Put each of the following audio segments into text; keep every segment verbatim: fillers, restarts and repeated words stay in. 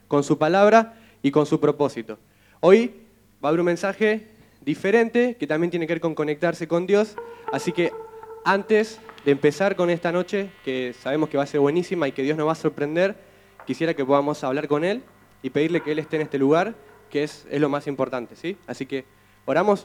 con su palabra y con su propósito. Hoy va a haber un mensaje diferente que también tiene que ver con conectarse con Dios, así que antes de empezar con esta noche, que sabemos que va a ser buenísima y que Dios nos va a sorprender, quisiera que podamos hablar con Él y pedirle que Él esté en este lugar, que es, es lo más importante, ¿sí? Así que oramos.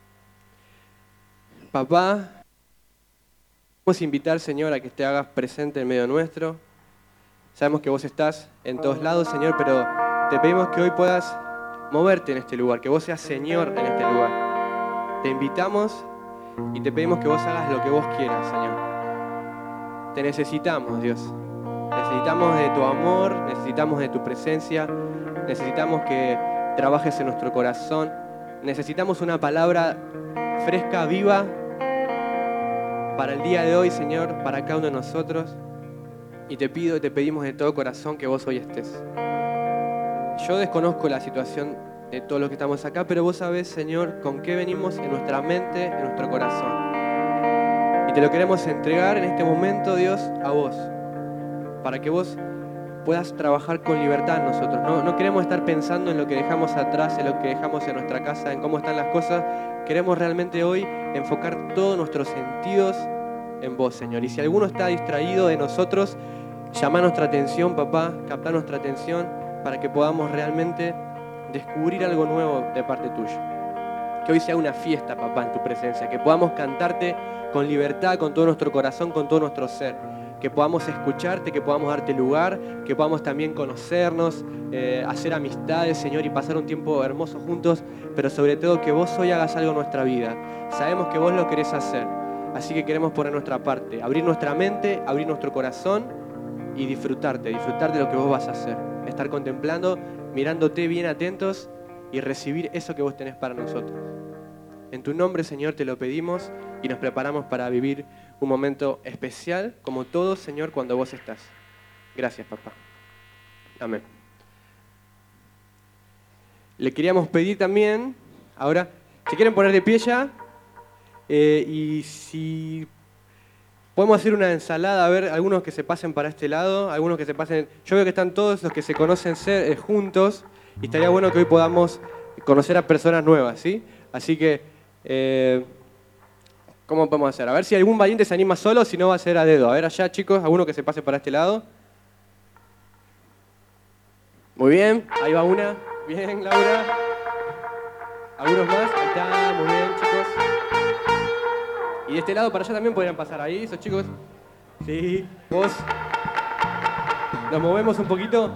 Papá, vamos a invitar, Señor, a que te hagas presente en medio nuestro. Sabemos que vos estás en todos lados, Señor, pero te pedimos que hoy puedas moverte en este lugar, que vos seas Señor en este lugar. Te invitamos y te pedimos que vos hagas lo que vos quieras, Señor. Te necesitamos, Dios. Necesitamos de tu amor, necesitamos de tu presencia, necesitamos que trabajes en nuestro corazón. Necesitamos una palabra fresca, viva, para el día de hoy, Señor, para cada uno de nosotros. Y te pido y te pedimos de todo corazón que vos hoy estés. Yo desconozco la situación de todos los que estamos acá, pero vos sabés, Señor, con qué venimos en nuestra mente, en nuestro corazón. Y te lo queremos entregar en este momento, Dios, a vos, para que vos puedas trabajar con libertad en nosotros. No, no queremos estar pensando en lo que dejamos atrás, en lo que dejamos en nuestra casa, en cómo están las cosas. Queremos realmente hoy enfocar todos nuestros sentidos en vos, Señor. Y si alguno está distraído de nosotros, llama nuestra atención, papá, capta nuestra atención para que podamos realmente descubrir algo nuevo de parte tuya. Que hoy sea una fiesta, papá, en tu presencia. Que podamos cantarte con libertad, con todo nuestro corazón, con todo nuestro ser. Que podamos escucharte, que podamos darte lugar, que podamos también conocernos, eh, hacer amistades, Señor, y pasar un tiempo hermoso juntos, pero sobre todo que vos hoy hagas algo en nuestra vida. Sabemos que vos lo querés hacer, así que queremos poner nuestra parte, abrir nuestra mente, abrir nuestro corazón y disfrutarte, disfrutar de lo que vos vas a hacer. Estar contemplando, mirándote bien atentos y recibir eso que vos tenés para nosotros. En tu nombre, Señor, te lo pedimos y nos preparamos para vivir un momento especial, como todos, Señor, cuando vos estás. Gracias, papá. Amén. Le queríamos pedir también, ahora, si quieren poner de pie ya, eh, y si podemos hacer una ensalada, a ver, algunos que se pasen para este lado, algunos que se pasen, yo veo que están todos los que se conocen ser, eh, juntos, y estaría bueno que hoy podamos conocer a personas nuevas, ¿sí? Así que, eh, ¿cómo podemos hacer? A ver si algún valiente se anima solo, si no va a ser a dedo. A ver allá, chicos, alguno que se pase para este lado. Muy bien, ahí va una. Bien, Laura. ¿Algunos más? Ahí está, muy bien, chicos. Y de este lado para allá también podrían pasar ahí, esos chicos. Sí, vos. Nos movemos un poquito.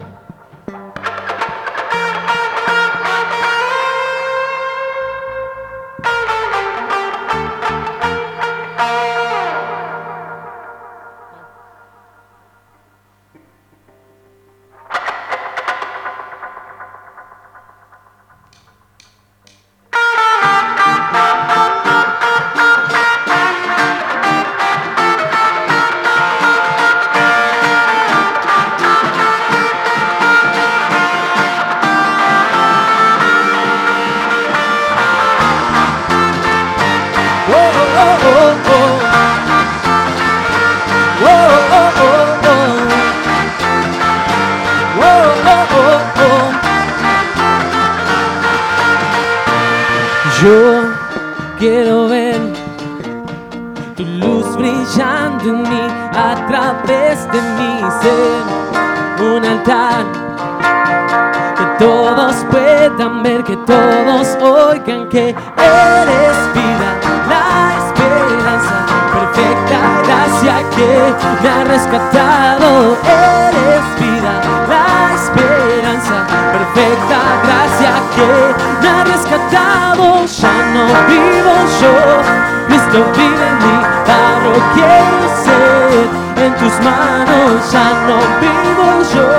Yo quiero ver tu luz brillando en mí, a través de mí ser un altar, que todos puedan ver, que todos oigan que eres vida, la esperanza, perfecta gracia que me ha rescatado. Eres vida, la esperanza, perfecta gracia que me ha rescatado. Ya no vivo yo, Cristo vive en mí. Barro quiero ser en tus manos. Ya no vivo yo,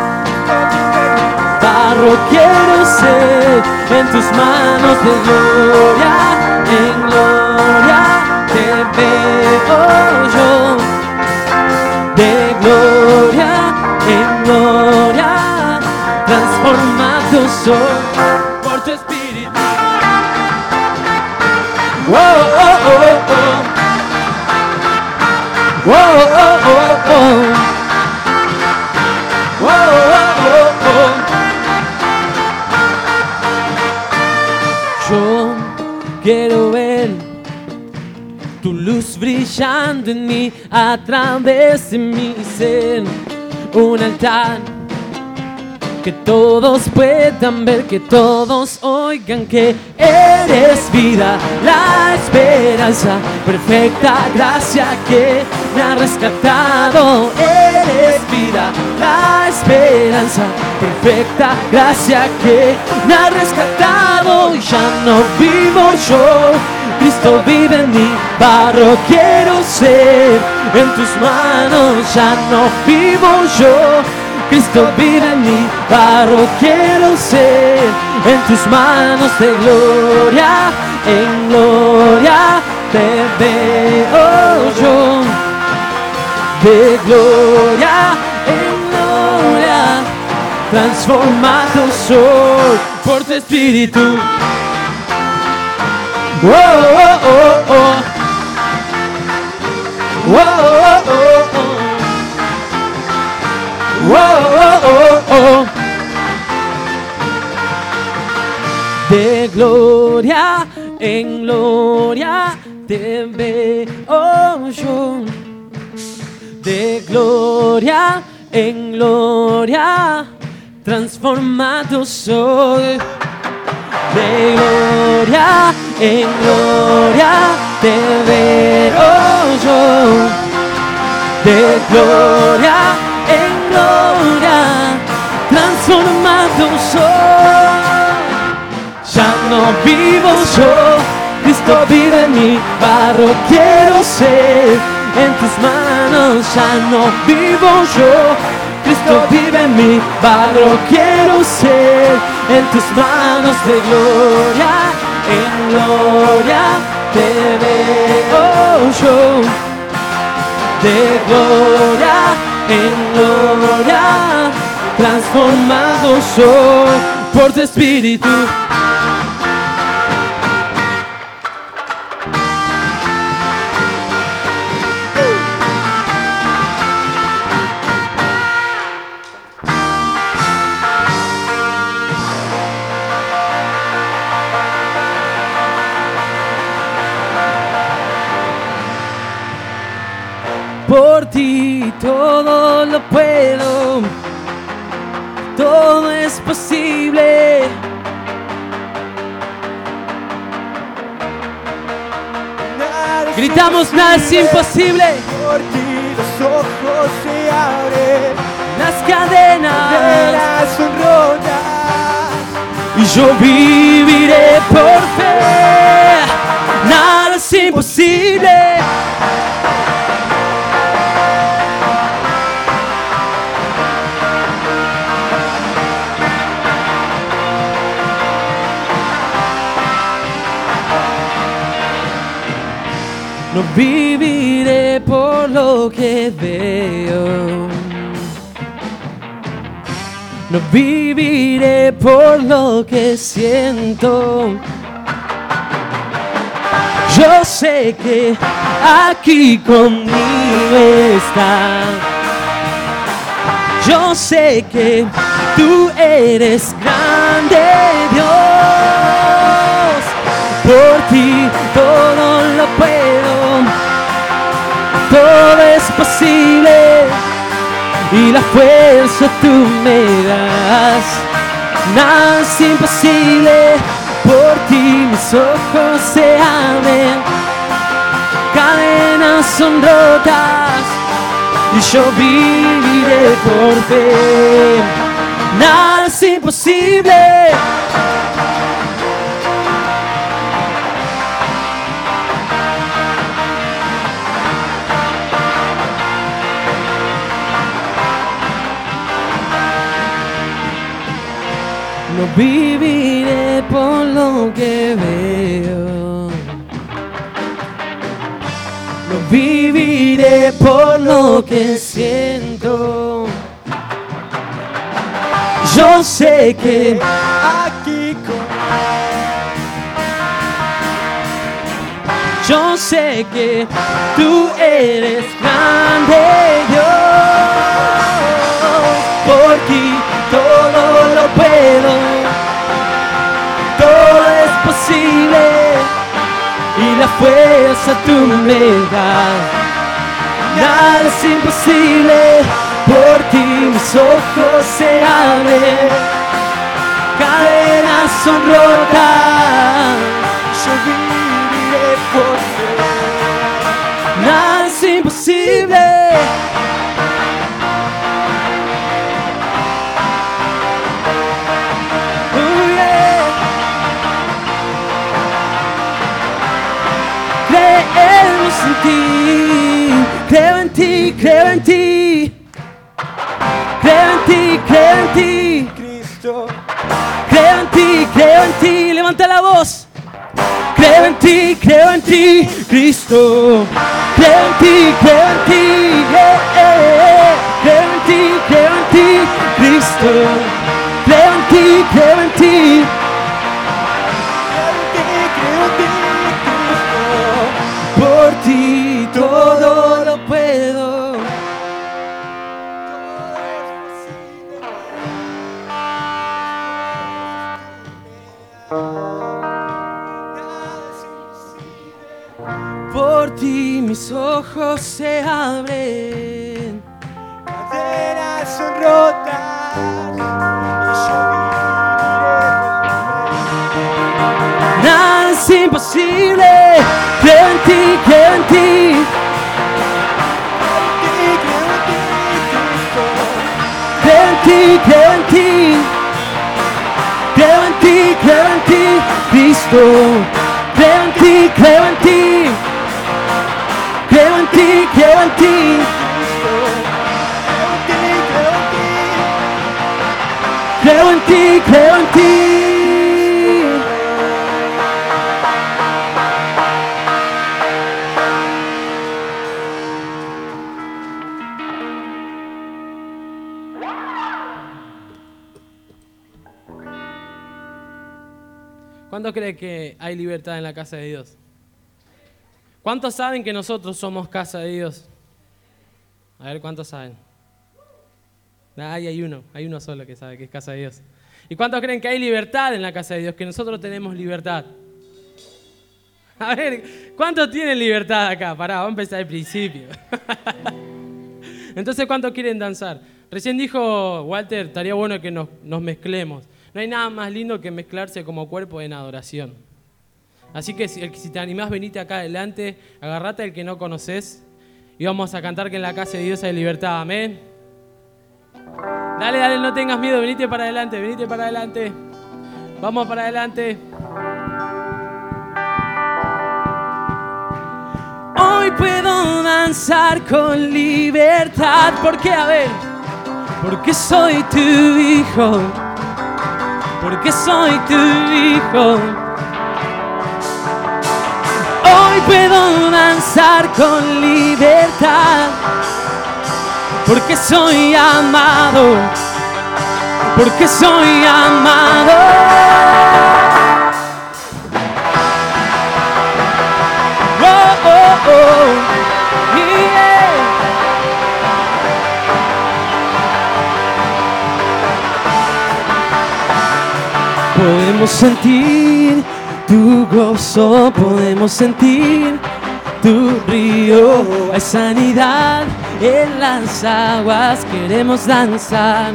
barro quiero ser en tus manos. De gloria en gloria te veo yo, de gloria en gloria transformado soy por tu espíritu. Whoa, oh, oh, oh. Whoa, oh, oh, oh. Whoa, oh, oh, oh. quiero ver tu luz brillando en mí a través de mi ser. Un altar que todos puedan ver, que todos oigan que eres vida, la esperanza, perfecta gracia que me ha rescatado. Eres vida, la esperanza, perfecta gracia que me ha rescatado. Y ya no vivo yo, Cristo vive en mí, barro quiero ser, en tus manos ya no vivo yo. Cristo vive en mí, barro quiero ser, en tus manos de gloria, en gloria te veo yo. De gloria en gloria, transformado soy por tu espíritu. Oh, oh, oh, oh. Oh, oh, oh, oh. Oh, oh, oh, oh. De gloria en gloria te veo yo. De gloria en gloria transformado soy. De gloria en gloria te veo yo. De gloria en gloria transformado soy. Ya no vivo yo, Cristo vive en mí, barro quiero ser, en tus manos ya no vivo yo. Cristo vive en mí, barro quiero ser, en tus manos de gloria, en gloria te veo yo. De gloria en gloria, transformado soy por tu espíritu. Por ti todo lo puedo, todo es posible. Nada Gritamos, nada es imposible. Por ti los ojos se abren, Las cadenas, cadenas son rotas. y yo viviré por fe. Nada es imposible. No viviré por lo que veo. No viviré por lo que siento. Yo sé que aquí conmigo está. Yo sé que tú eres grande, Dios. Por ti todo lo puedo, todo es posible, y la fuerza tú me das. Nada es imposible, por ti mis ojos se abren, cadenas son rotas, y yo viviré por fe. Nada es imposible. No viviré por lo que veo. No viviré por lo que siento. Yo sé que Aquí con Yo sé que tú eres grande, Dios. Por ti todo lo puedo, todo es posible, fuerza tú me das. Nada es imposible, por ti mis ojos se abren, cadenas son rotas, yo viviré por fe. nada es imposible. Oh, yeah. Creemos en ti, creo en ti, creo en ti, creo en ti, creo en ti, Cristo, creo en ti, creo en ti, levanta la voz. Creo en ti, creo en ti, Cristo. Creo en ti, creo en ti, yeah, yeah, yeah. Creo en ti, creo en ti, Cristo. Creo en ti, creo en ti. creo en ti, creo en ti, Cristo. Por ti todo lo puedo. Por ti mis ojos se abren. Cadenas son rotas, y yo viviré Nada es imposible. Creo en ti, creo en ti. creo en ti, creo en ti, Cristo. Creo en ti, creo en ti. Creo en ti, creo en ti, Cristo. Creo en ti, creo en ti. Creo en ti, creo en ti. Creo en ti, creo en ti. ¿Cuántos creen que hay libertad en la casa de Dios? ¿Cuántos saben que nosotros somos casa de Dios? A ver, ¿cuántos saben? Ah, ahí hay uno, hay uno solo que sabe que es casa de Dios. ¿Y cuántos creen que hay libertad en la casa de Dios? Que nosotros tenemos libertad. A ver, ¿cuántos tienen libertad acá? Pará, vamos a empezar al principio. Entonces, ¿cuántos quieren danzar? Recién dijo Walter, estaría bueno que nos, nos mezclemos. No hay nada más lindo que mezclarse como cuerpo en adoración. Así que si, si te animás, venite acá adelante, agarrate al que no conoces y vamos a cantar que en la casa de Dios hay libertad. Amén. Dale, dale, no tengas miedo, venite para adelante, venite para adelante. Vamos para adelante. Hoy puedo danzar con libertad. ¿Por qué? A ver. Porque soy tu hijo. Porque soy tu hijo. Hoy puedo danzar con libertad. Porque soy amado. Porque soy amado. Oh, oh, oh. Yeah. Podemos sentir tu gozo, podemos sentir tu río. Hay sanidad en las aguas, queremos danzar.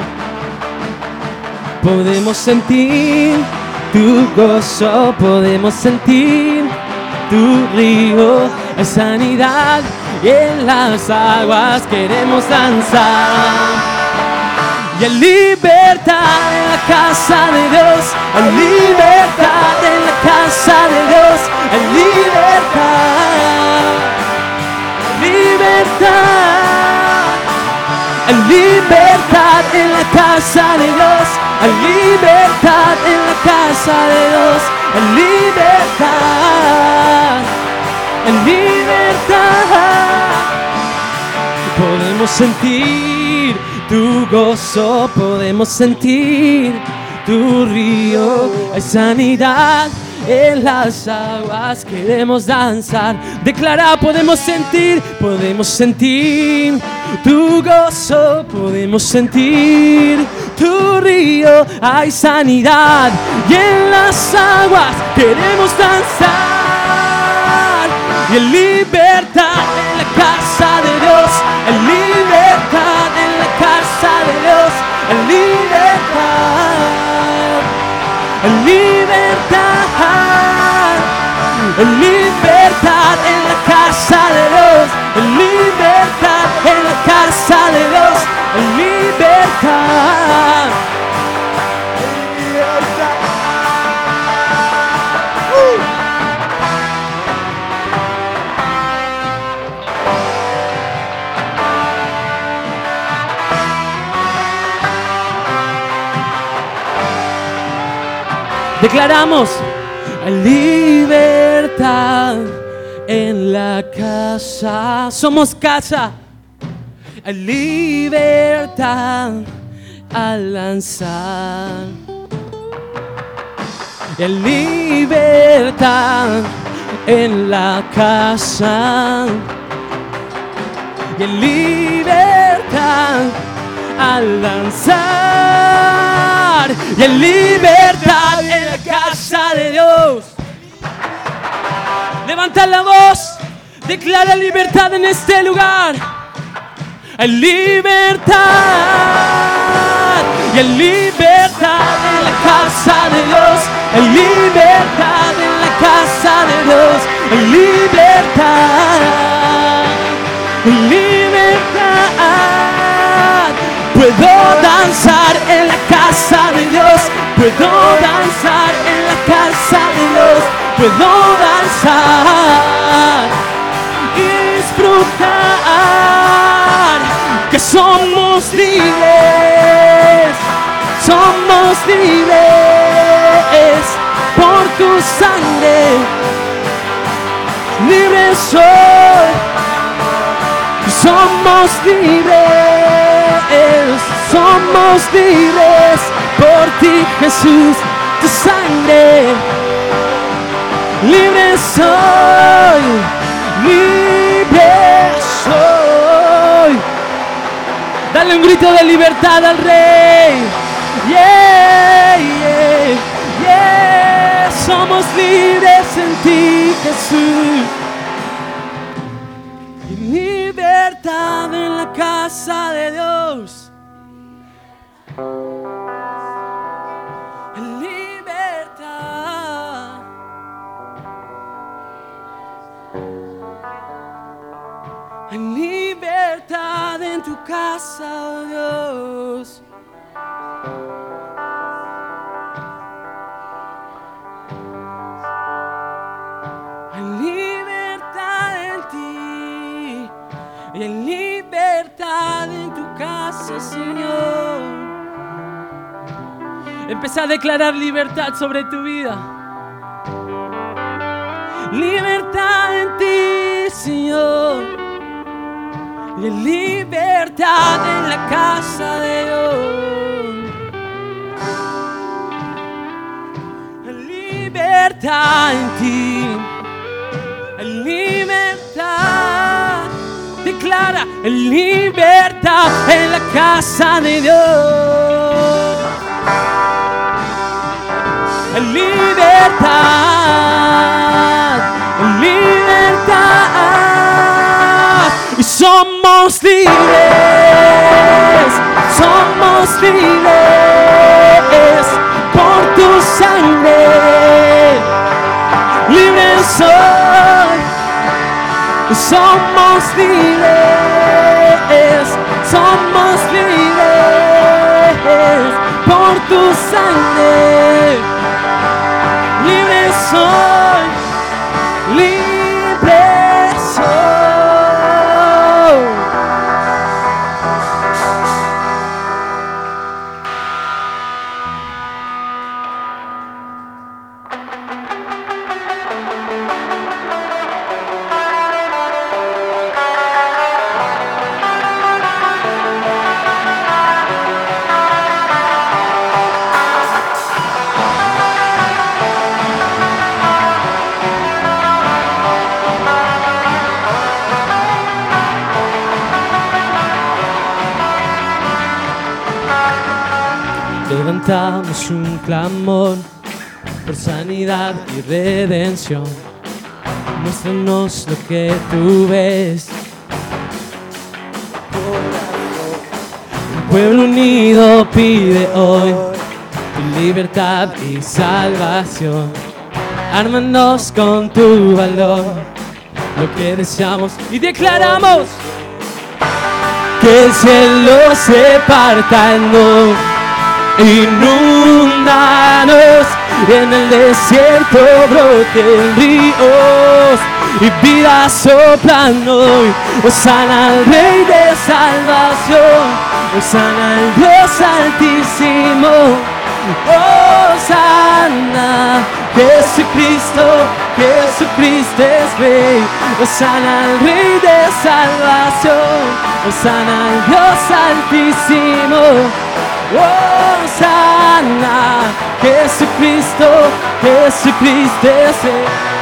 Podemos sentir tu gozo, podemos sentir tu río. Hay sanidad en las aguas, queremos danzar. Y hay libertad en la casa de Dios, hay libertad en la casa de Dios, hay libertad, libertad, hay libertad en la casa de Dios, hay libertad en la casa de Dios, hay libertad, hay libertad. Podemos sentir tu gozo, podemos sentir tu río. Hay sanidad en las aguas, queremos danzar. Declara, podemos sentir, podemos sentir tu gozo, podemos sentir tu río. Hay sanidad y en las aguas queremos danzar. y en libertad en la casa de Dios, en libertad en la casa de Dios, en libertad, en libertad, en libertad en la casa de Dios, en libertad en la casa de Dios, en libertad. Declaramos libertad en la casa. Somos casa. Libertad al lanzar. Libertad en la casa. Libertad al lanzar. Y en libertad en la casa de Dios. Levanta la voz, declara libertad en este lugar. En libertad, y en libertad en la casa de Dios. En libertad en la casa de Dios. En libertad, en libertad. Puedo danzar en la casa de Dios. Puedo danzar en la casa de Dios. Puedo danzar y disfrutar que somos libres. Somos libres por tu sangre. Libres soy. Somos libres. Somos libres por ti, Jesús, tu sangre. Libre soy, libre soy. Dale un grito de libertad al Rey. Yeah, yeah, yeah. Somos libres en ti, Jesús. Y libertad en la casa de Dios. En libertad en tu casa, oh Dios. En libertad en ti y en libertad en tu casa, Señor. Empezá a declarar libertad sobre tu vida. Libertad en ti, Señor. Y en libertad en la casa de Dios. En libertad en ti. En libertad. Declara en libertad en la casa de Dios. En libertad. En libertad. Y somos libres, somos libres por tu sangre. Libres soy, somos libres, somos libres por tu sangre. Libres soy, libres soy. Levantamos un clamor por sanidad y redención. Muéstranos lo que tú ves. Un pueblo unido pide hoy tu libertad y salvación. Ármanos con tu valor, lo que deseamos y declaramos que el cielo se parta en dos, inúndanos en el desierto broten ríos y vida soplando hoy. Hosana al Rey de salvación, hosana al Dios altísimo, hosana. Jesucristo, Jesucristo es Rey, hosana al Rey de salvación, hosana al Dios altísimo, hosana. Jesucristo, Jesucristo es Rey.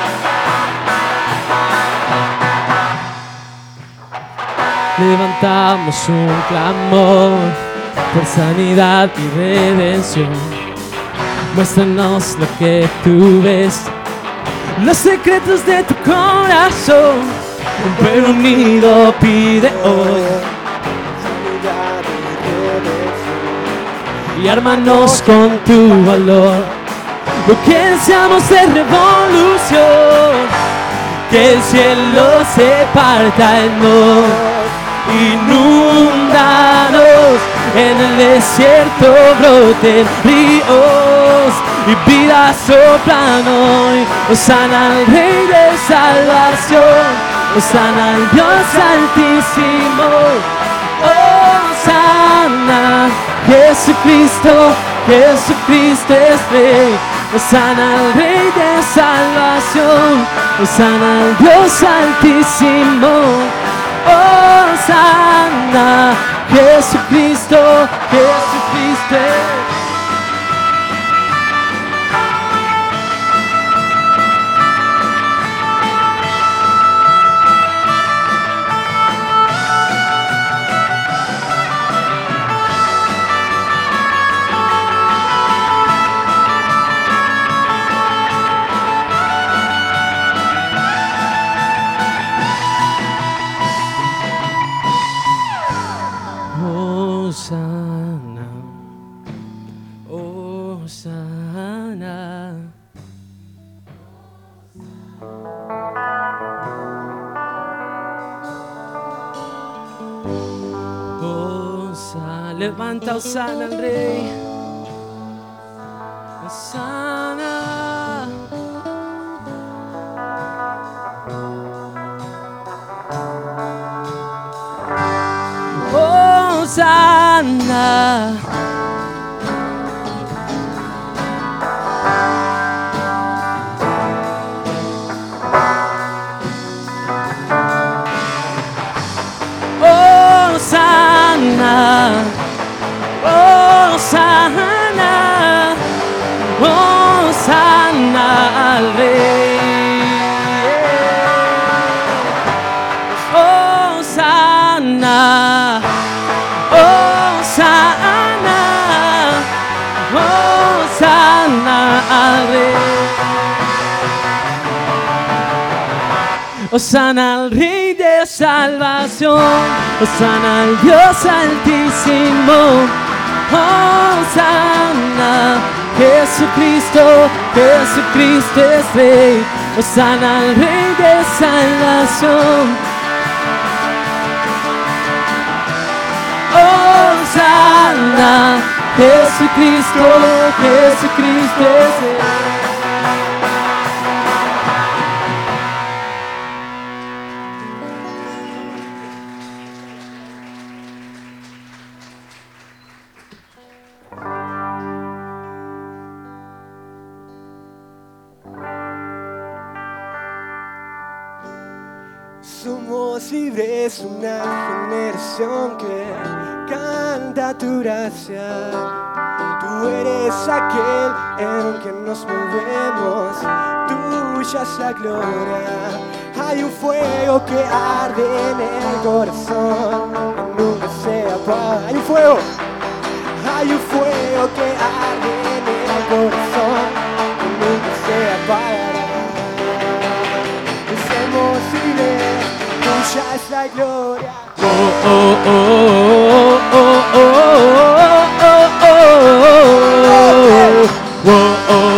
Levantamos un clamor por sanidad y redención. Muéstranos lo que tú ves, los secretos de tu corazón. Un pueblo unido pide hoy y ármanos con tu valor, lo que deseamos es revolución. Que el cielo se parta en dos, inúndanos en el desierto broten ríos y vida soplan hoy. Hosana al Rey de salvación, hosana al Dios altísimo, hosana. Jesucristo, Jesucristo es Rey, hosana al Rey de salvación, hosana al Dios altísimo, hosana. Jesucristo, Jesucristo. Hosana, Hosana. Hosana, levanta Hosana al Rey. Hosana. Hosana. Hosana, Hosana, Hosana al Rey. Hosana, Hosana, Hosana al Rey. Hosana al Rey de salvación, hosana al Dios altísimo, hosana. Jesucristo, Jesucristo es Rey, hosana al Rey de salvación, hosana. Jesucristo, Jesucristo es Rey. Somos libres, una generación que canta tu gracia. Tú eres aquel en que nos movemos, tuya es la gloria. Hay un fuego que arde en el corazón, que nunca se apaga. Hay un fuego, hay un fuego que arde en el corazón, que nunca se apagará. la gloria. Oh, oh, oh, oh, oh, oh, oh, oh, oh, oh,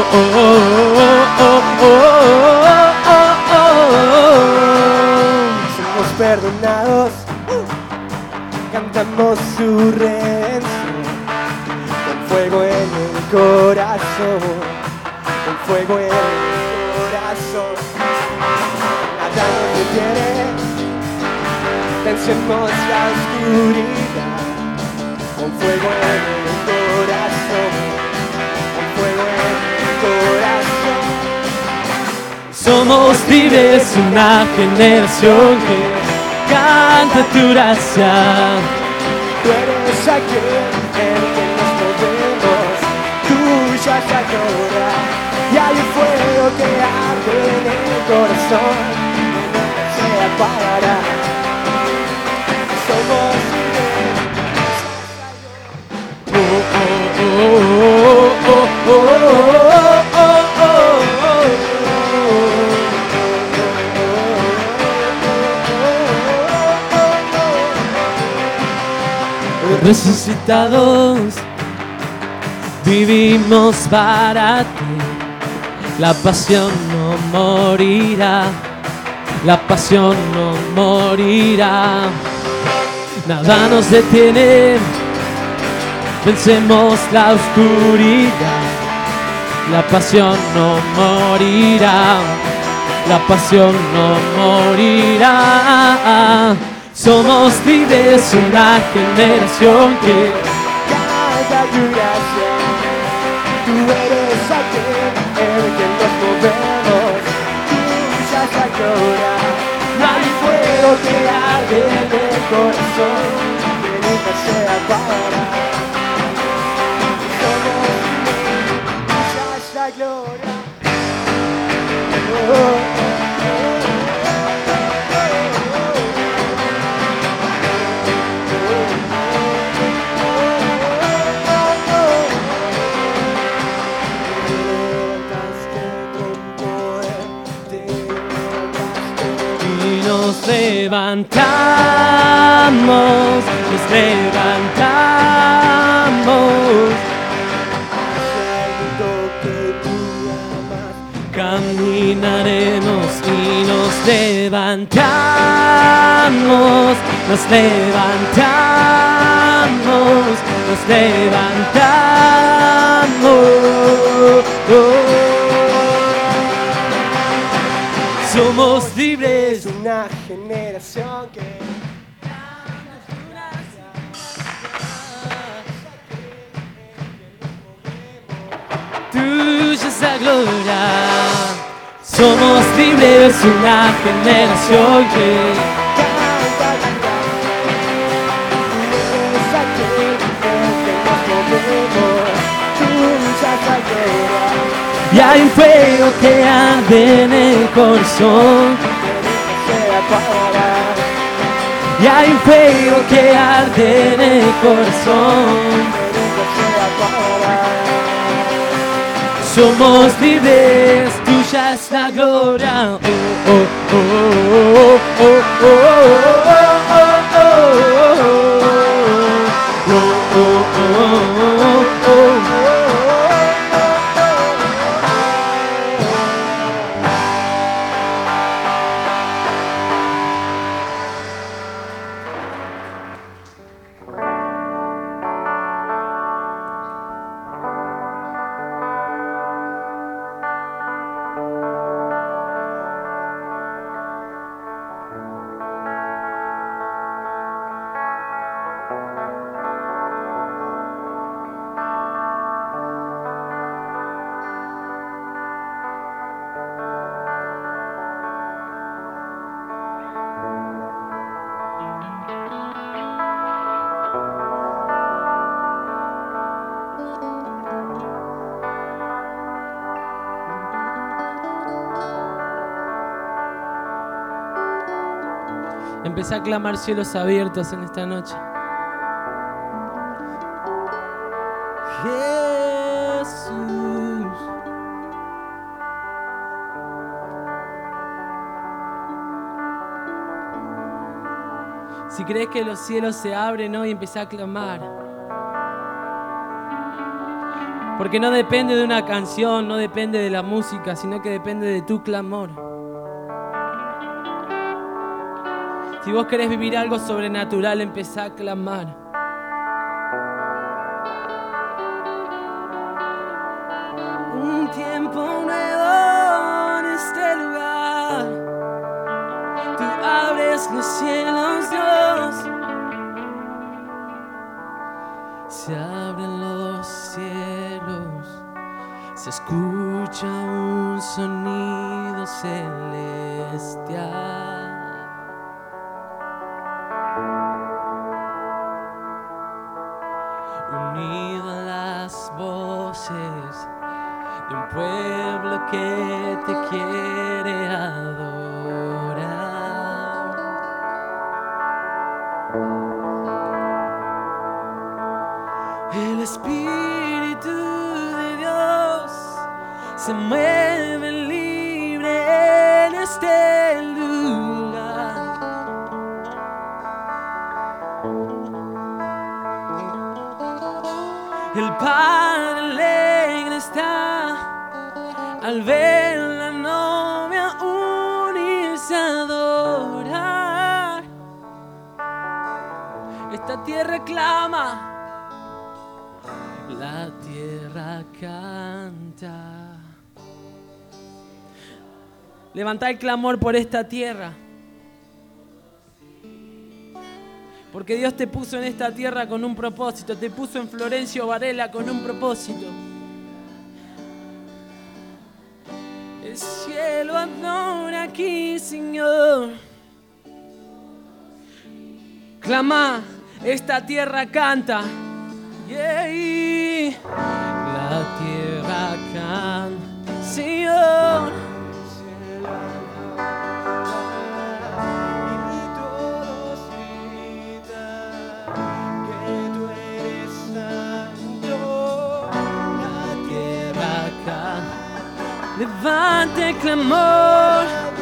oh. Somos perdonados, cantamos su redención, con fuego en el corazón, con fuego en el corazón. Nada nos detiene, vencemos la oscuridad, con fuego en el corazón, con fuego en el corazón. Somos libres, una generación que canta tu gracia. Tú eres aquel en el que nos movemos, tuya es la gloria. Y hay un fuego que arde en el corazón, que nunca se apagará. Somos libres. Oh, oh, oh, oh, oh, oh, oh, oh. Resucitados, vivimos para ti. La pasión no morirá, la pasión no morirá. Nada nos detiene, vencemos la oscuridad. La pasión no morirá, la pasión no morirá. Somos libres, una generación que Canta tu gracia. Tú eres aquel en el que nos movemos, tuya es la gloria. Hay fuego que arde en el corazón, que nunca se apagará. Somos libres, tuya es la gloria. Oh, oh, oh. nos levantamos, nos levantamos. Caminaremos y nos levantamos, nos levantamos, nos levantamos. Somos libres, una generación que tuya es la gloria. Somos libres, una generación que canta, canta. Es aquel en que nos movemos, tuya es la gloria. y hay un fuego que arde en el corazón. Se apagará. Y hay un fuego que arde en el corazón. Se apagará. Somos libres, tuya es la gloria. Oh, oh, oh, oh, oh, oh, oh, oh, oh, oh, oh, oh, oh. Empecé a clamar cielos abiertos en esta noche. Jesús. Si crees que los cielos se abren hoy, empezá a clamar. Porque no depende de una canción, no depende de la música, sino que depende de tu clamor. Si vos querés vivir algo sobrenatural, empezá a clamar. Un tiempo nuevo en este lugar. Tú abres los cielos, Dios. Se abren los cielos, se escucha un sonido celestial. Unido a las voces de un pueblo que te quiere adorar. El Espíritu de Dios se mueve libre en este lugar. El Padre alegre está al ver la novia unirse a adorar. Esta tierra clama, la tierra canta. Levantá el clamor por esta tierra. Porque Dios te puso en esta tierra con un propósito. Te puso en Florencio Varela con un propósito. El cielo adora aquí, Señor. Clama, esta tierra canta. Yeah. La tierra canta, Señor. Levante el clamor.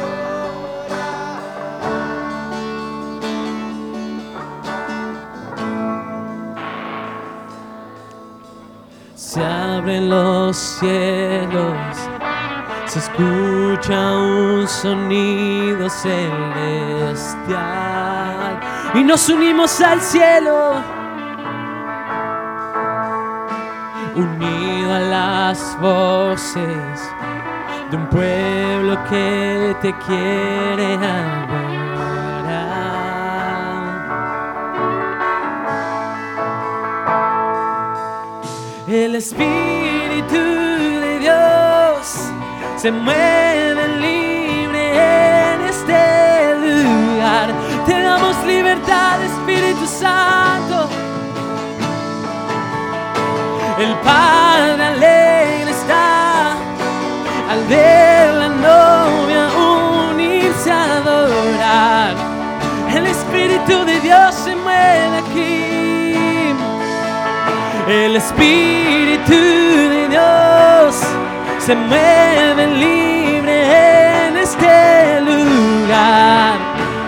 Se abren los cielos, se escucha un sonido celestial y nos unimos al cielo, unido a las voces de un pueblo que te quiere adorar. El Espíritu de Dios se mueve libre en este lugar. Te damos libertad, Espíritu Santo. El Padre alegre está al ver la novia unirse a adorar. El Espíritu de Dios se mueve aquí. El Espíritu de Dios se mueve libre en este lugar.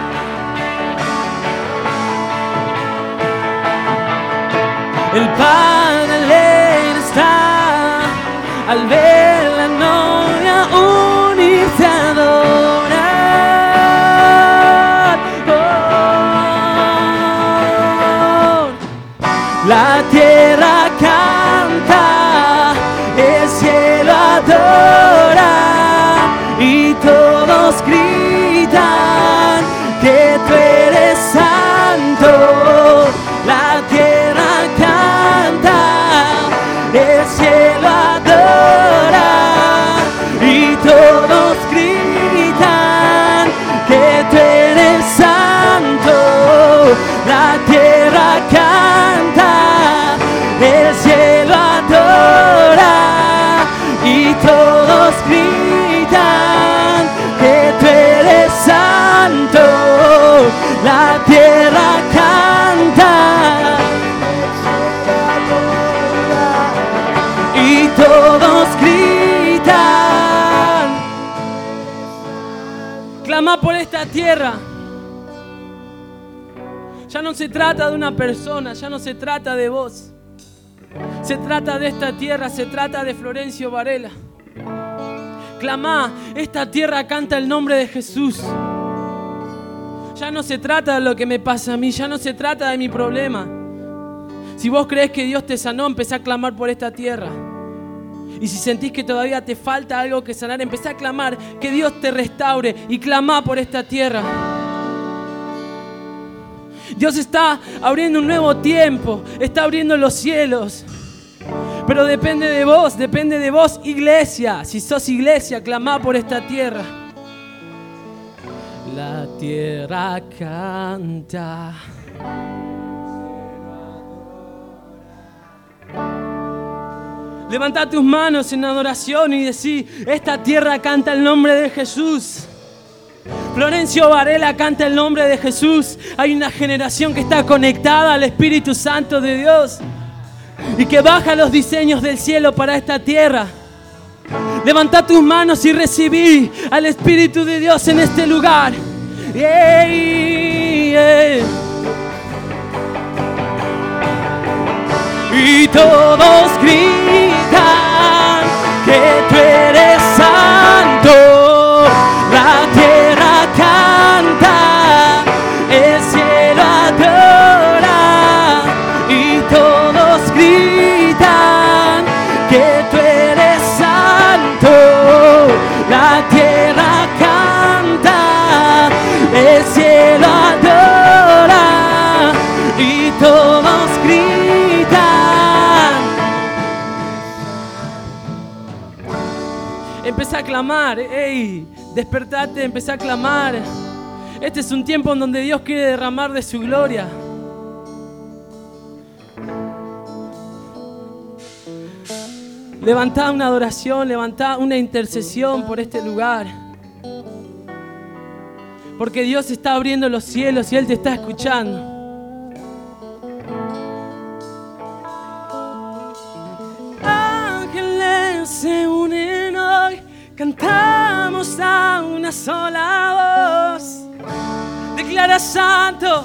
El Padre alegre está al ver la novia unirse a adorar. Oh, la tierra canta, el cielo adora y todos gritan que tú eres santo. La tierra canta, el cielo adora y todos gritan que tú eres santo. La tierra canta, el cielo adora y todos gritan que tú eres santo. La tierra canta y todos gritan. Clama por esta tierra. Ya no se trata de una persona, ya no se trata de vos. Se trata de esta tierra, se trata de Florencio Varela. Clamá, esta tierra canta el nombre de Jesús. Ya no se trata de lo que me pasa a mí, ya no se trata de mi problema. Si vos crees que Dios te sanó, empezá a clamar por esta tierra. Y si sentís que todavía te falta algo que sanar, empezá a clamar que Dios te restaure y clamá por esta tierra. Dios está abriendo un nuevo tiempo, está abriendo los cielos. Pero depende de vos, depende de vos, iglesia. Si sos iglesia, clamá por esta tierra. La tierra canta. Levantá tus manos en adoración y decí: esta tierra canta el nombre de Jesús. Florencio Varela canta el nombre de Jesús. Hay una generación que está conectada al Espíritu Santo de Dios y que baja los diseños del cielo para esta tierra. Levantá tus manos y recibí al Espíritu de Dios en este lugar. Yeah, yeah. Y todos gritan que tú eres santo. La tierra canta, el cielo adora. Y todos gritan que tú eres santo. La tierra canta, el cielo adora. Y todos gritan. Empezá a clamar, ey, despertate, empezá a clamar. Este es un tiempo en donde Dios quiere derramar de su gloria. Levantá una adoración, levantá una intercesión por este lugar. Porque Dios está abriendo los cielos y Él te está escuchando. Ángeles se unen hoy, cantamos a una sola voz. Declara santo.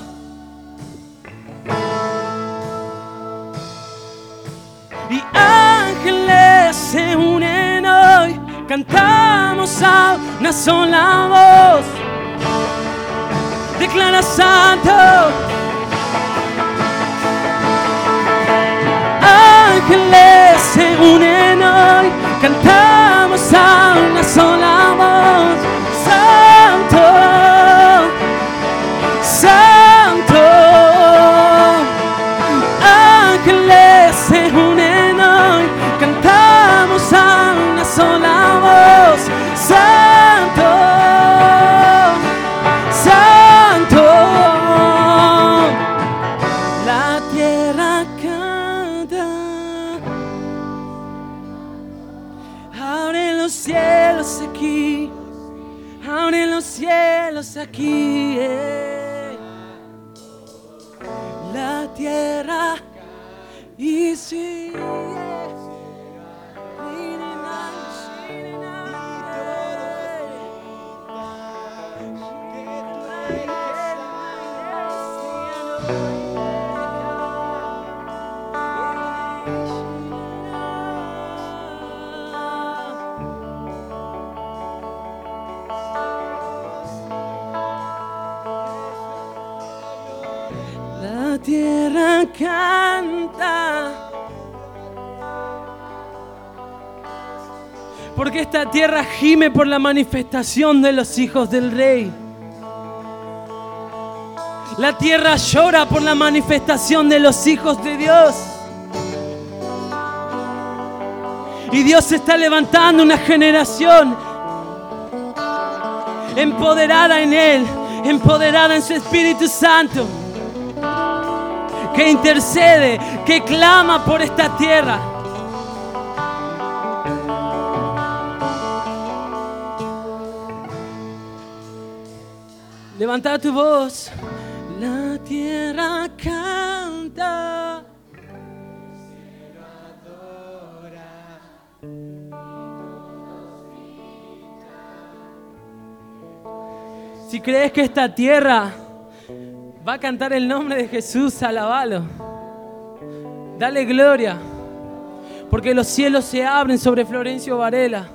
Y ángeles se unen hoy, cantamos a una sola voz. Declara santo. Ángeles se unen hoy, cantamos a una sola voz. Santo, santo. Ángeles se unen hoy, cantamos a una sola voz. Santo, santo. La tierra canta. Abre los cielos aquí, abre los cielos aquí. eh. La tierra y sí. La tierra canta, porque esta tierra gime por la manifestación de los hijos del Rey. La tierra llora por la manifestación de los hijos de Dios. Y Dios está levantando una generación empoderada en Él, empoderada en su Espíritu Santo, que intercede, que clama por esta tierra. Levanta tu voz. La tierra canta. Si crees que esta tierra Va a cantar el nombre de Jesús, alabalo. Dale gloria. Porque los cielos se abren sobre Florencio Varela.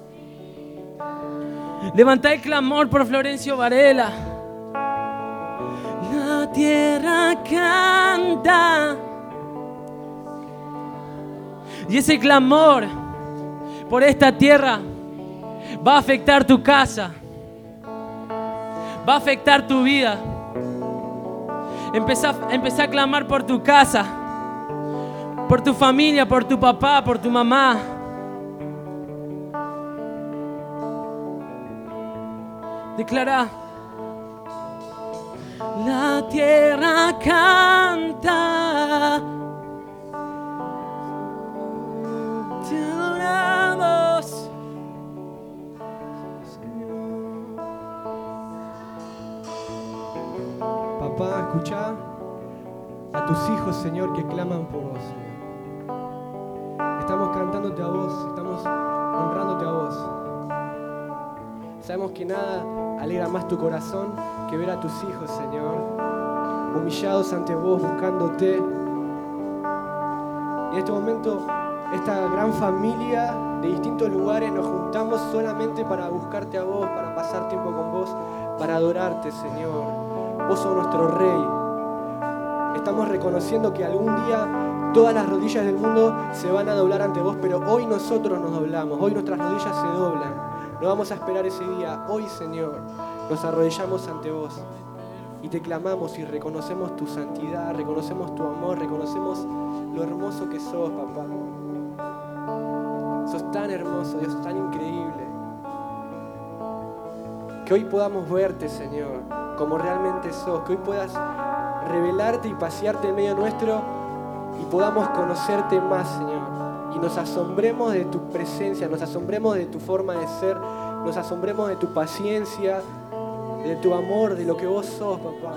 Levantá el clamor por Florencio Varela. La tierra canta. Y ese clamor por esta tierra va a afectar tu casa. Va a afectar tu vida. Empezá, empezá a clamar por tu casa, por tu familia, por tu papá, por tu mamá. Declara. La tierra canta. Te adoramos. Papá, escuchá a tus hijos, Señor, que claman por vos, Señor. Estamos cantándote a vos, estamos honrándote a vos. Sabemos que nada alegra más tu corazón que ver a tus hijos, Señor, humillados ante vos, buscándote. Y en este momento, esta gran familia de distintos lugares nos juntamos solamente para buscarte a vos, para pasar tiempo con vos, para adorarte, Señor. Vos sos nuestro Rey. Estamos reconociendo que algún día todas las rodillas del mundo se van a doblar ante vos, pero hoy nosotros nos doblamos, hoy nuestras rodillas se doblan. No vamos a esperar ese día. Hoy, Señor, nos arrodillamos ante vos y te clamamos y reconocemos tu santidad, reconocemos tu amor, reconocemos lo hermoso que sos, papá. Sos tan hermoso, Dios, tan increíble. Que hoy podamos verte, Señor, como realmente sos, que hoy puedas revelarte y pasearte en medio nuestro y podamos conocerte más, Señor, y nos asombremos de tu presencia, nos asombremos de tu forma de ser, nos asombremos de tu paciencia, de tu amor, de lo que vos sos, papá.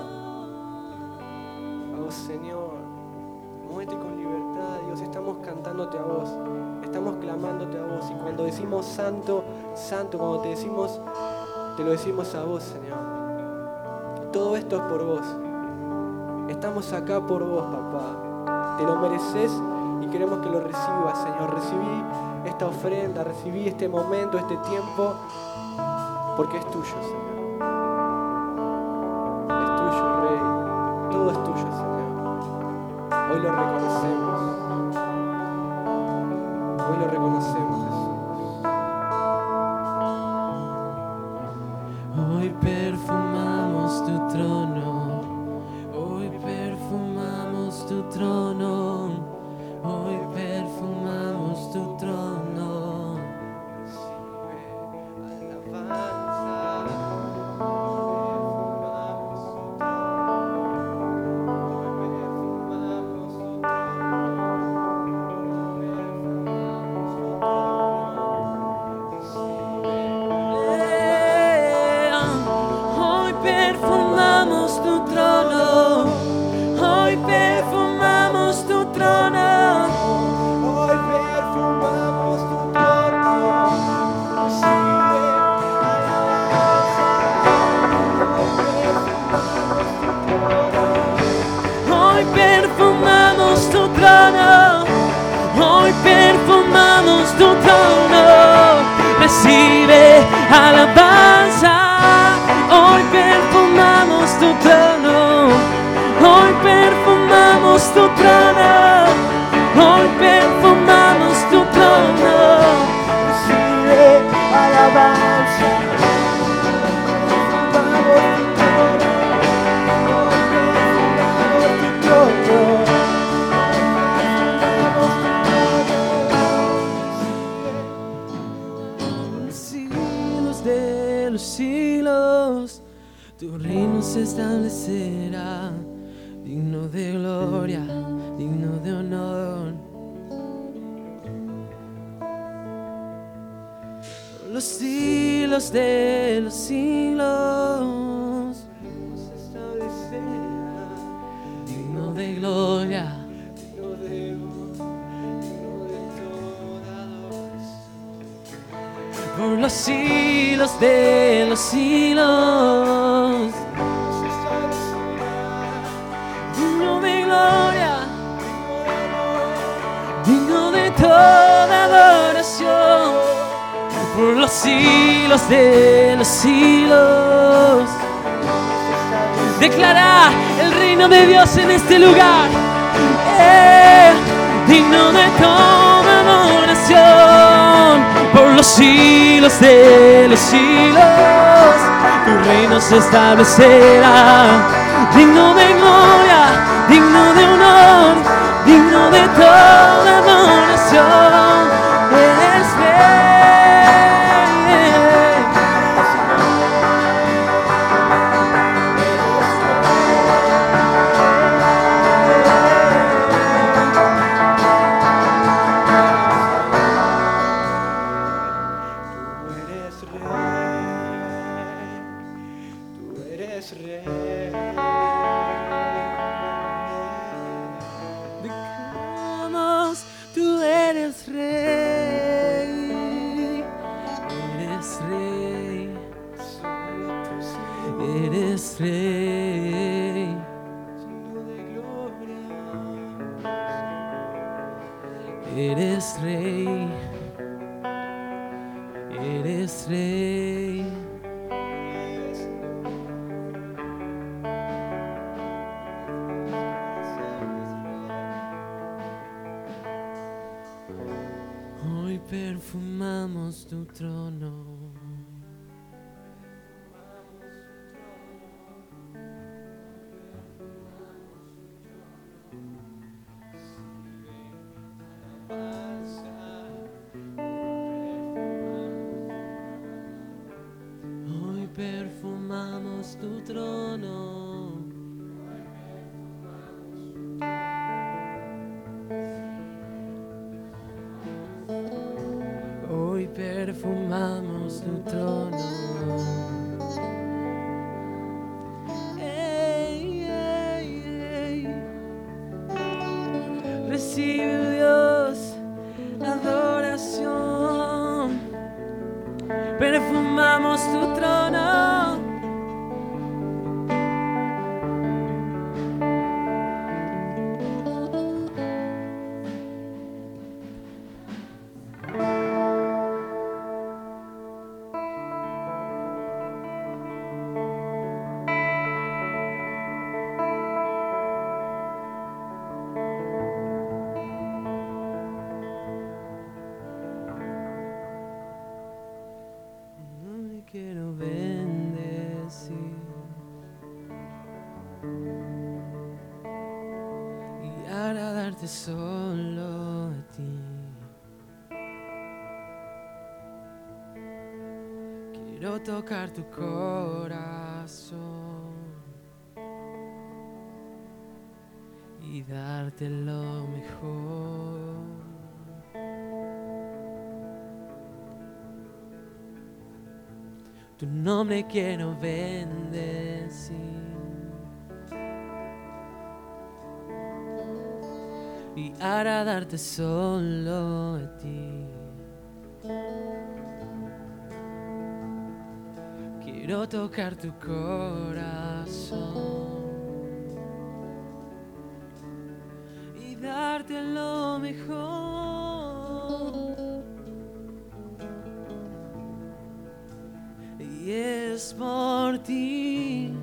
A vos, Señor, muévete con libertad, Dios, estamos cantándote a vos, estamos clamándote a vos, y cuando decimos santo, santo, cuando te decimos, te lo decimos a vos, Señor. Todo esto es por vos. Estamos acá por vos, papá. Te lo mereces y queremos que lo recibas, Señor. Recibí esta ofrenda, recibí este momento, este tiempo, porque es tuyo, Señor. Es tuyo, Rey. Todo es tuyo, Señor. Hoy lo reconocemos. Hoy lo reconocemos, Jesús. Hoy perfumamos tu trono, hoy perfumamos tu trono, hoy perfumamos tu trono. Recibe alabanza, perfumamos tu trono, hoy perfumamos tu trono. Hoy perfumamos tu trono, recibe alabanza. Hoy perfumamos tu trono, hoy perfumamos tu trono. Recibe alabanza. Hoy perfumamos tu trono, hoy perfumamos tu trono, hoy perfumamos tu trono. Recibe alabanza. Perfumamos tu trono, hoy perfumamos tu trono. Los siglos de los siglos, tu reino se establecerá, digno de gloria, digno de honor. Los siglos de los siglos, Se establecerá, digno de gloria. digno de digno de toda adoración. Por los siglos de los siglos, Se establecerá, gloria, digno de toda adoración, por los siglos de los siglos. Declara el reino de Dios en este lugar. Eh, digno de toda adoración, por los siglos de los siglos. Tu reino se establecerá. Digno de gloria, digno de honor, digno de toda adoración. Eres rey. Declaramos, tú eres rey, eres rey, eres rey, eres rey, eres rey. Hoy perfumamos tu trono. Hoy perfumamos tu trono. Hoy perfumamos tu trono. Ey, ey, ey. Recibe, Dios, adoración. Perfumamos tu trono. Quiero bendecir y agradarte solo a ti. Quiero tocar tu corazón y darte lo mejor. Tu nombre quiero bendecir y agradarte solo a ti. Quiero tocar tu corazón y darte lo mejor. Y es por ti.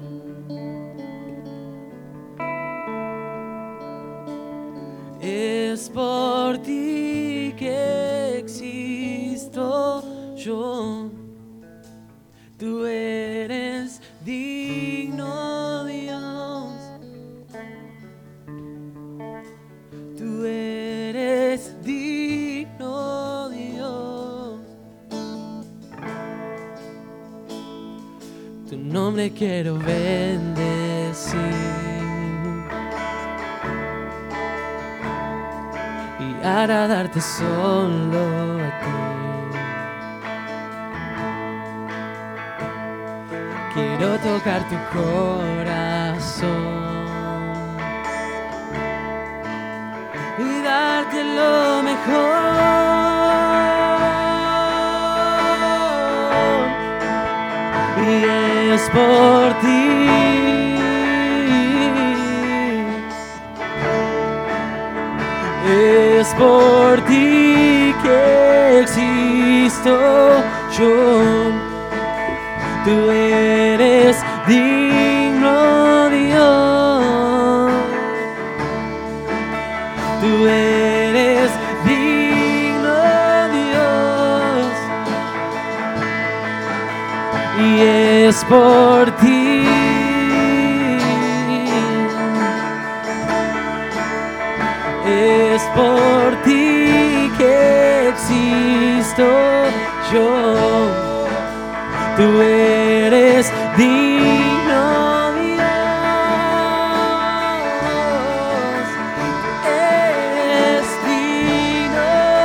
Es por ti que existo yo. Tú eres digno, Dios. Tú eres digno, Dios. Tu nombre quiero bendecir y agradarte solo a ti. Quiero tocar tu corazón y darte lo mejor. Y es por ti. Es por ti que existo yo. Tú eres digno, Dios. Tú eres digno, Dios. Y es por ti. Es por ti que existo yo. Tú eres digno, Dios. Eres digno,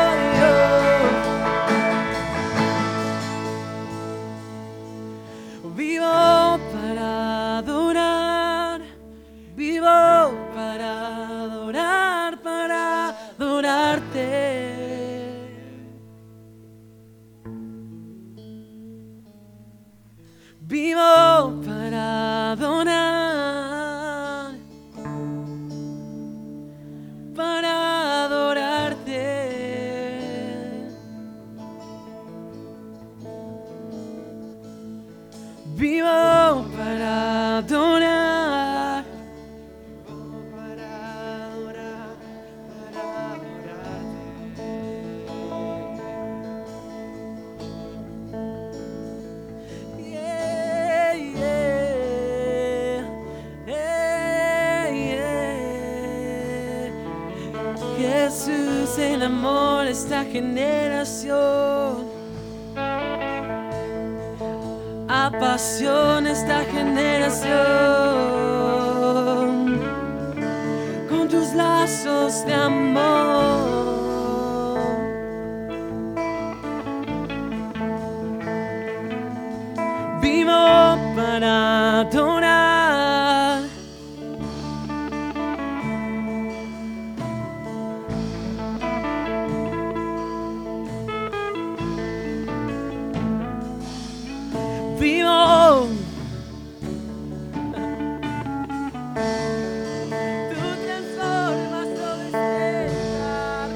Dios. Vivo para adorar. Vivo para adorar, para adorarte. Vivo para adorar, para adorarte. Vivo para adorar, para adorar, para adorarte. Yeah, yeah, yeah, yeah. Jesús, el amor de esta generación apasiona esta generación con tus lazos de amor. Vivo para adorar. Vivo. Tú transformas todo este lugar,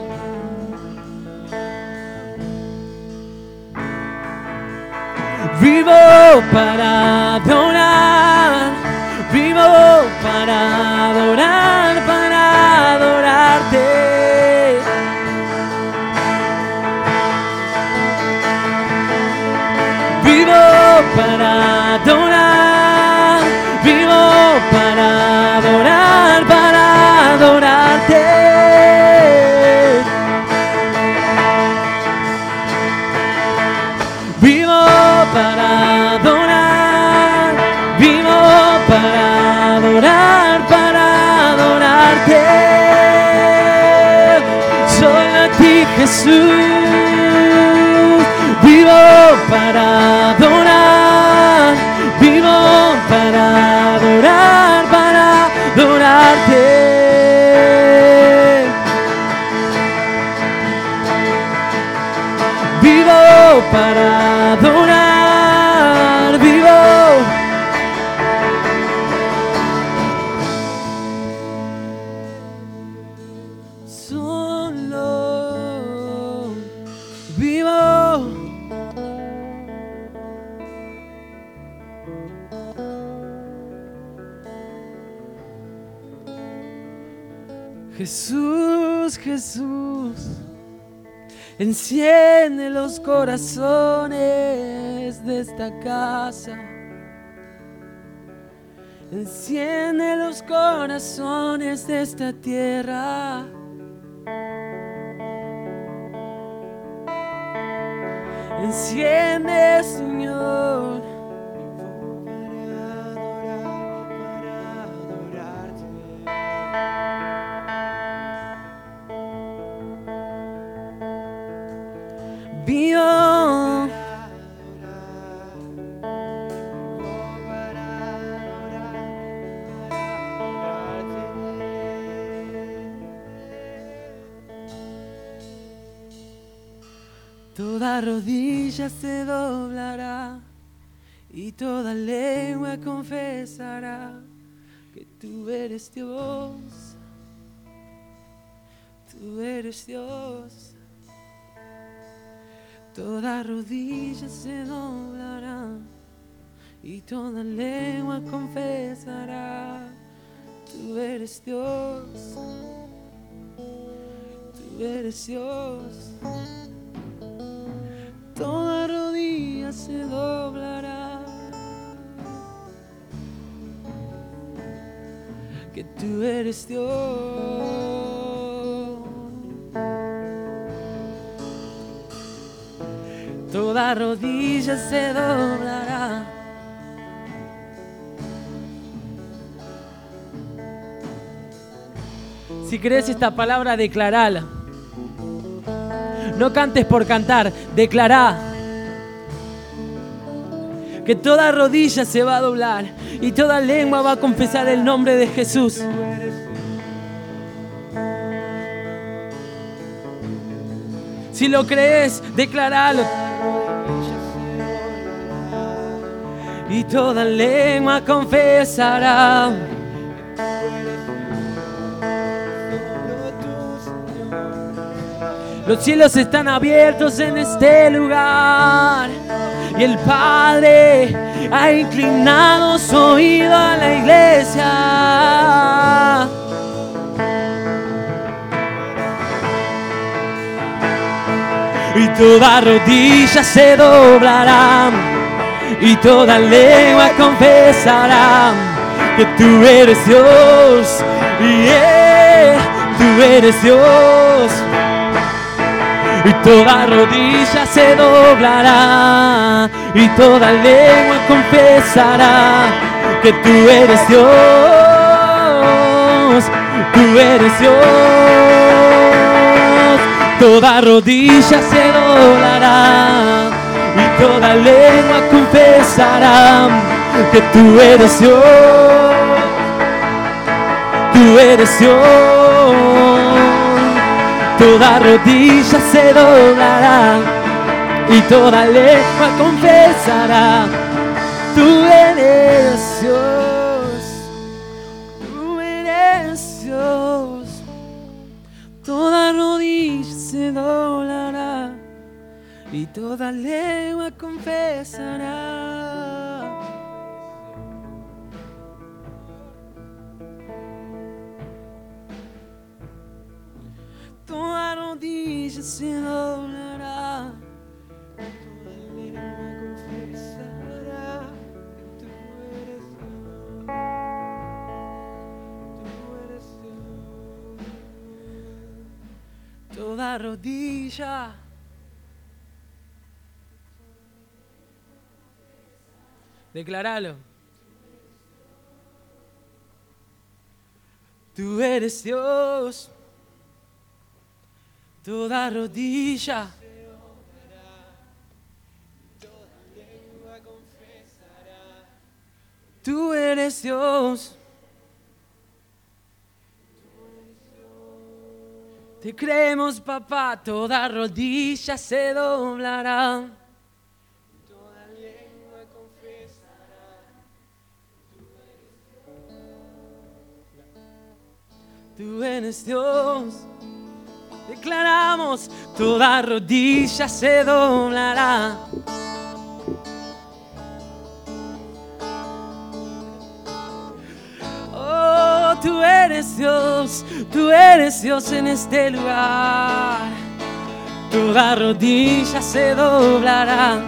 Jesús. Vivo para adorar. Vivo para adorar, para adorarte. Vivo para adorar, vivo para adorar, para adorarte. Vivo para adorar, vivo para adorar, para adorarte. Solo a ti, Jesús. Vivo para adorar, vivo para adorar, para adorarte. Vivo para adorar, vivo. Solo vivo. Jesús, Jesús, enciende los corazones de esta casa. Enciende los corazones de esta tierra. Enciende, Señor. Vivo toda rodilla se doblará y toda lengua confesará que tú eres Dios. Tú eres Dios. Toda rodilla se doblará y toda lengua confesará. Tú eres Dios. Tú eres Dios. Toda rodilla se doblará. Que tú eres Dios. Toda rodilla se doblará. Si crees esta palabra, declarala. No cantes por cantar, declará. Que toda rodilla se va a doblar y toda lengua va a confesar el nombre de Jesús. Si lo crees, declaralo. Y toda lengua confesará. Los cielos están abiertos en este lugar y el Padre ha inclinado su oído a la iglesia. Y toda rodilla se doblará y toda lengua confesará que tú eres Dios. Yeah, tú eres Dios. Y toda rodilla se doblará y toda lengua confesará que tú eres Dios, tú eres Dios. Toda rodilla se doblará y toda lengua confesará que tú eres Dios, tú eres Dios. Toda rodilla se doblará y toda lengua confesará. Tú eres Dios, tú eres Dios. Toda rodilla se doblará y toda lengua confesará. Toda rodilla se doblará, toda lengua confesará que tú eres Dios, tú eres Dios. Toda rodilla. Decláralo. Tú eres Dios. Toda rodilla, toda lengua confesará. Tú eres Dios. Te creemos, papá. Toda rodilla se doblará. Toda lengua confesará. Tú eres Dios. Declaramos, toda rodilla se doblará. Oh, tú eres Dios, tú eres Dios en este lugar. Toda rodilla se doblará.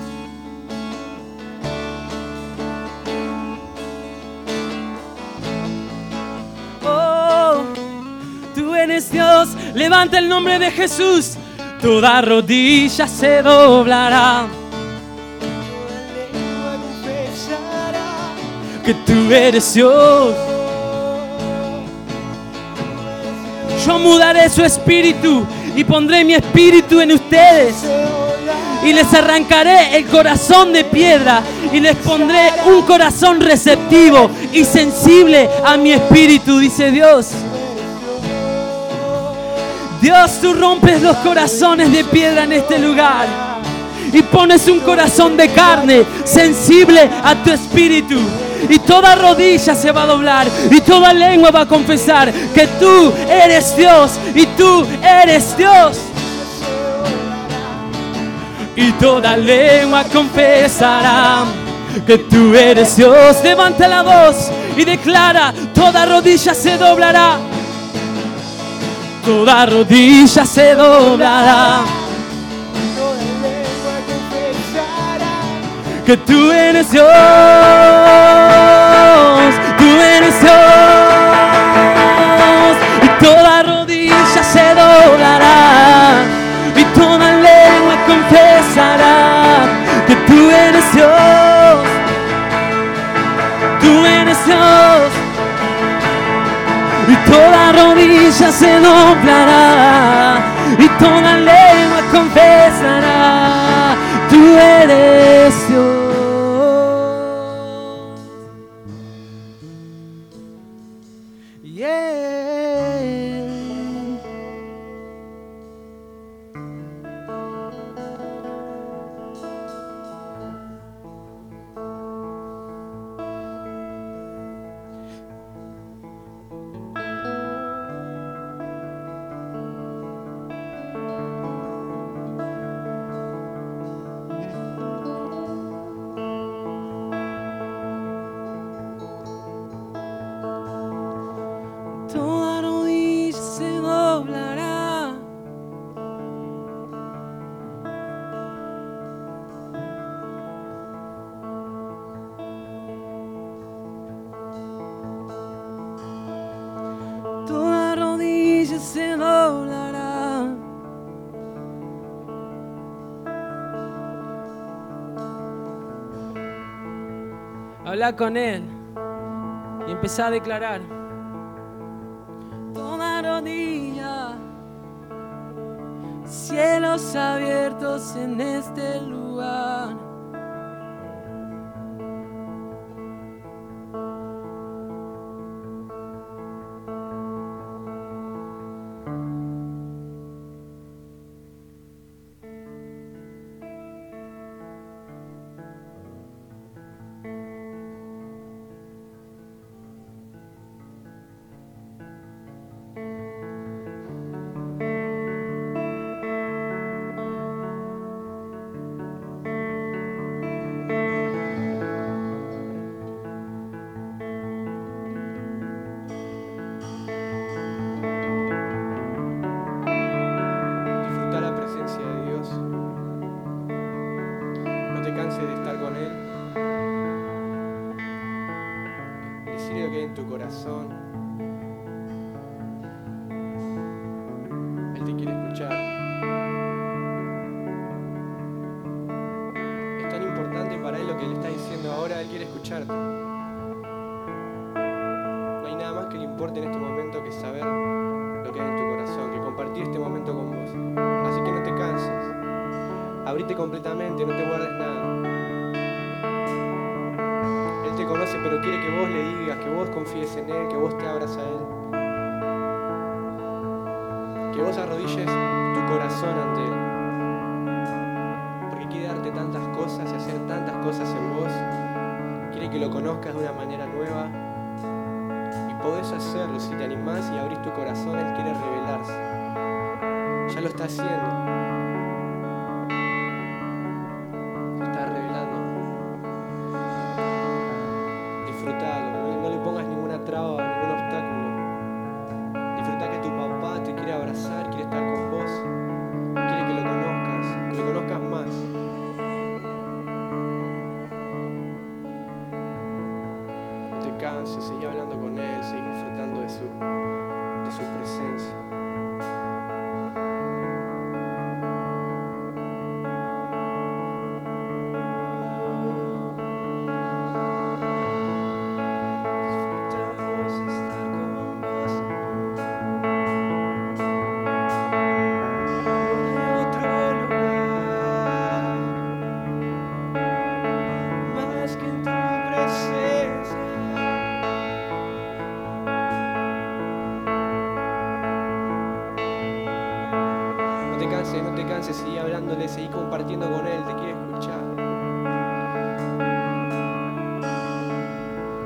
Eres Dios, levanta el nombre de Jesús. Toda rodilla se doblará. Toda lengua confesará que tú eres Dios. Yo mudaré su espíritu y pondré mi espíritu en ustedes. Y les arrancaré el corazón de piedra y les pondré un corazón receptivo y sensible a mi espíritu, dice Dios. Dios, tú rompes los corazones de piedra en este lugar y pones un corazón de carne sensible a tu espíritu. y toda rodilla se va a doblar y toda lengua va a confesar que tú eres Dios y tú eres Dios. Y toda lengua confesará que tú eres Dios. Levanta la voz y declara: toda rodilla se doblará. Toda rodilla se doblará. Toda lengua confesará Que tú eres Dios. Tú eres Dios. Y toda rodilla se doblará. Y toda lengua confesará que tú eres Dios. Tú eres Dios. Y toda rodilla se doblará. Y toda lengua confesará. Tú eres Dios. Yeah. Toda rodilla se doblará. Toda rodilla se doblará. Habla con Él y empezá a declarar. Toda rodilla, cielos abiertos en este lugar. Disfruta la presencia de Dios. No te canses de estar con Él. Decirle lo que hay en tu corazón. Él te quiere escuchar. Es tan importante para Él lo que le está diciendo ahora. Él quiere escucharte. No hay nada más que le importe en este momento que saber lo que hay en tu corazón, que compartir este momento con vos. Así que no te canses. Abrite completamente, no te guardes nada. Él te conoce, pero quiere que vos le digas, que vos confíes en Él, que vos te abras a Él. Que vos arrodilles tu corazón ante Él. Porque quiere darte tantas cosas y hacer tantas cosas en vos. Quiere que lo conozcas de una manera nueva. Y podés hacerlo si te animás y abrís tu corazón. Él quiere revelarse. Ya lo está haciendo. Se está revelando. Disfrutalo. No le, no le pongas ninguna traba, ningún obstáculo. Disfruta que tu papá te quiere abrazar, quiere estar con vos. Quiere que lo conozcas, que lo conozcas más. No te canses, seguí hablando con Él, seguí disfrutando de su, de su presencia. Disfrutamos estar con vos. No hay otro lugar más que en tu presencia. No te canses, no te canses, seguí hablándole, seguí compartiendo con Él, te quiere escuchar.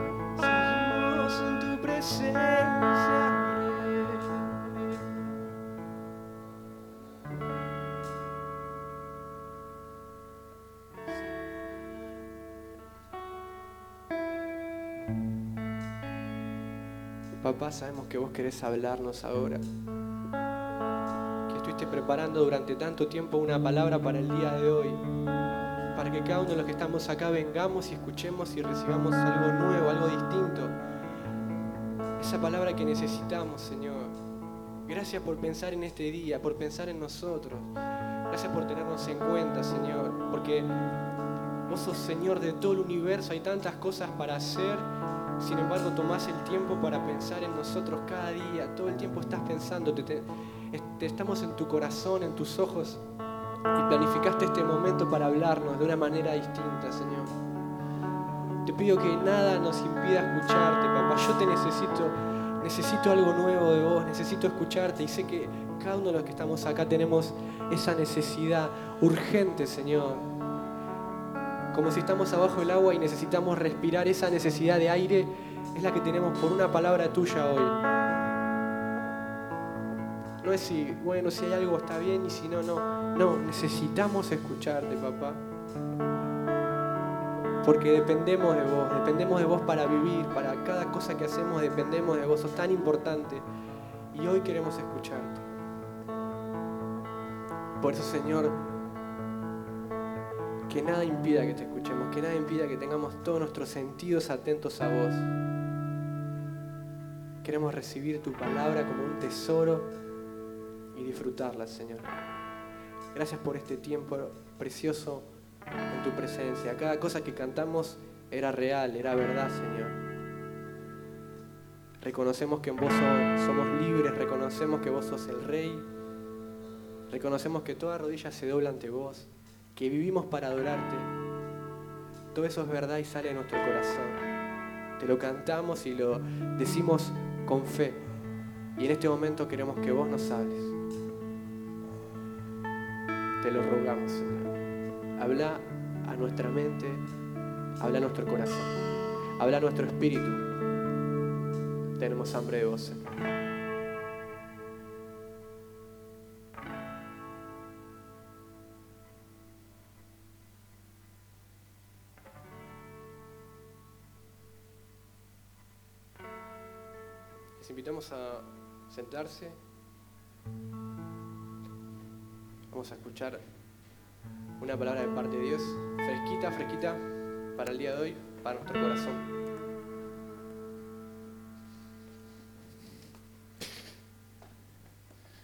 Papá, sabemos que vos querés hablarnos ahora. Que estuviste preparando durante tanto tiempo una palabra para el día de hoy. Para que cada uno de los que estamos acá vengamos y escuchemos y recibamos algo nuevo, algo distinto. Esa palabra que necesitamos, Señor. Gracias por pensar en este día, por pensar en nosotros. Gracias por tenernos en cuenta, Señor. Porque vos sos Señor de todo el universo. Hay tantas cosas para hacer. Sin embargo, tomás el tiempo para pensar en nosotros cada día. Todo el tiempo estás pensando. Te, te, te estamos en tu corazón, en tus ojos. Y planificaste este momento para hablarnos de una manera distinta, Señor. Te pido que nada nos impida escucharte, papá. Yo te necesito, necesito algo nuevo de vos, necesito escucharte. Y sé que cada uno de los que estamos acá tenemos esa necesidad urgente, Señor. Como si estamos abajo del agua y necesitamos respirar, esa necesidad de aire es la que tenemos por una palabra tuya hoy. No es si, bueno, si hay algo está bien y si no, no. No, necesitamos escucharte, papá. Porque dependemos de vos, dependemos de vos para vivir, para cada cosa que hacemos dependemos de vos, sos tan importante. Y hoy queremos escucharte. Por eso, Señor, que nada impida que te escuchemos, que nada impida que tengamos todos nuestros sentidos atentos a vos. Queremos recibir tu palabra como un tesoro y disfrutarla, Señor. Gracias por este tiempo precioso en tu presencia. Cada cosa que cantamos era real, era verdad, Señor. Reconocemos que en vos somos libres, reconocemos que vos sos el Rey, reconocemos que toda rodilla se dobla ante vos, que vivimos para adorarte. Todo eso es verdad y sale de nuestro corazón. Te lo cantamos y lo decimos con fe. Y en este momento queremos que vos nos hables. Te lo rogamos, Señor. Habla a nuestra mente, habla a nuestro corazón, habla a nuestro espíritu. Tenemos hambre de vos, Señor. Les invitamos a sentarse. Vamos a escuchar una palabra de parte de Dios, fresquita, fresquita, para el día de hoy, para nuestro corazón.